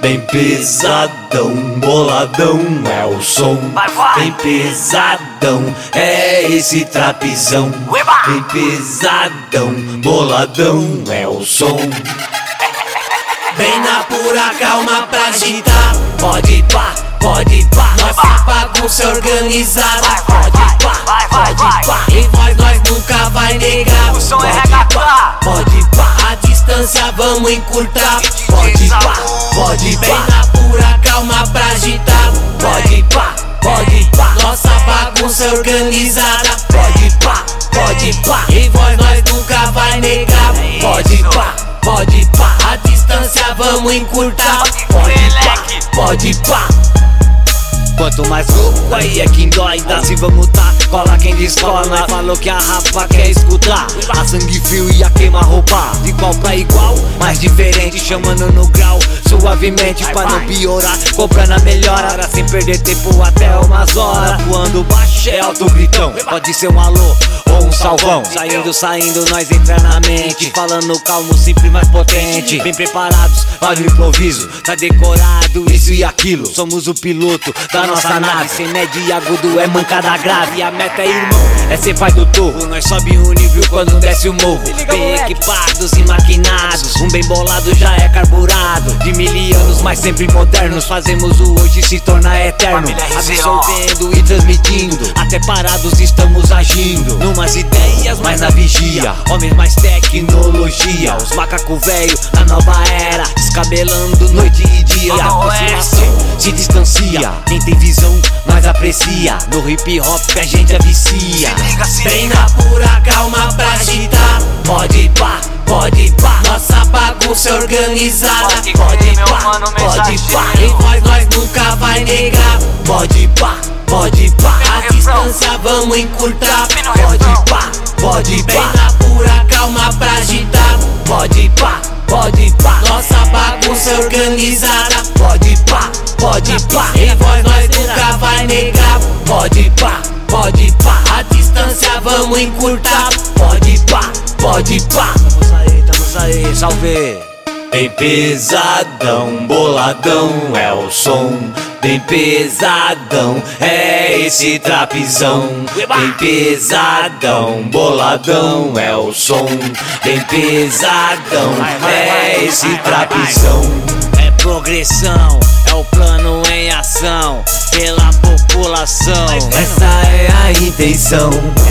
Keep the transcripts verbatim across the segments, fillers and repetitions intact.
bem pesadão, boladão é o som. Bem pesadão, é esse trapzão. Bem pesadão, boladão é o som. Bem na pura calma pra agitar. Pode pá, pode pá. Nossa bagunça organizada. Pode pá, pode pá. Em voz nós nunca vai negar. O som é regatá. Pode pá, a distância vamos encurtar. Pode pá, pode pá. Bem na pura calma pra agitar. Pode pá, pode pá. Nossa bagunça organizada. Pode pá, pode pá. Em voz nós nunca vai negar. Pode pá, pode pá. A distância vamos encurtar. Pode pá, pode pá. Quanto mais louco aí é quem dói, dá se vamos tá. Cola quem descola, falou que a rapa quer escutar. A sangue frio e a queima-roupa, de igual pra igual, mas diferente, chamando no grau, suavemente pra não piorar. Comprando a melhora, sem perder tempo até umas horas. Voando baixo é alto gritão, pode ser um alô ou um salvão. Saindo, saindo, nós entra na mente, falando calmo, simples, mais potente. Bem preparados para o improviso, tá decorado isso e aquilo. Somos o piloto da nossa nave, sem médio e agudo é mancada grave. A meta é irmão, é ser pai do torro. Nós sobe o nível quando desce o morro. Bem equipados e maquinados, um bem bolado já é carburado. De mil anos, mas sempre modernos, fazemos o hoje se tornar eterno. Absorvendo e transmitindo, até parados estamos agindo. Numas ideias, mas na vigia, homens mais tecnologia. Os macaco velho na nova era, descabelando noite e dia. A aproximação se distancia, quem tem visão nós aprecia. No hip hop a gente avicia. Bem na pura calma pra agitar. Pode pá, pode pá. Nossa bagunça organizada. Pode pá, pode pá. Em voz nós nunca vai negar. Pode pá, pode pá. A distância vamos encurtar. Pode pá, pode pá. Bem na pura calma pra agitar. Pode pá, pode pá. Nossa bagunça organizada. Pode pá, pode pá. Em voz nós nunca vai negar. Pode pá, pode pá. A distância vamos encurtar. Pode pá, pode pá. Tamo aí, tamo aí, salve. Bem pesadão, boladão é o som. Bem pesadão, é esse trapzão. Bem pesadão, boladão é o som. Bem pesadão, é esse trapzão. É progressão, é o plano em ação pela população. Essa é a intenção.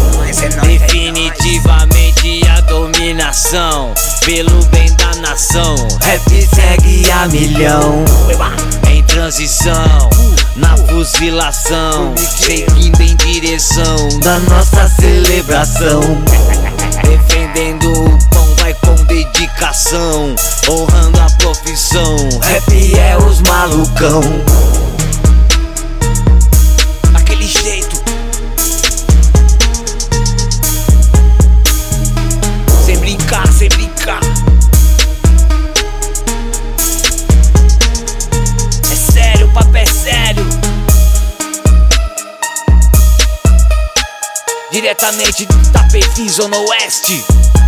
Definitivamente a dominação pelo bem da nação. Rap segue a milhão. Em transição, na fuzilação, seguindo em direção da nossa celebração. Defendendo o pão, vai com dedicação, honrando a profissão. Rap é os malucão. Daquele jeito, sem brincar, sem brincar. É sério, o papo é sério. Diretamente do Tapeti, Zona Oeste.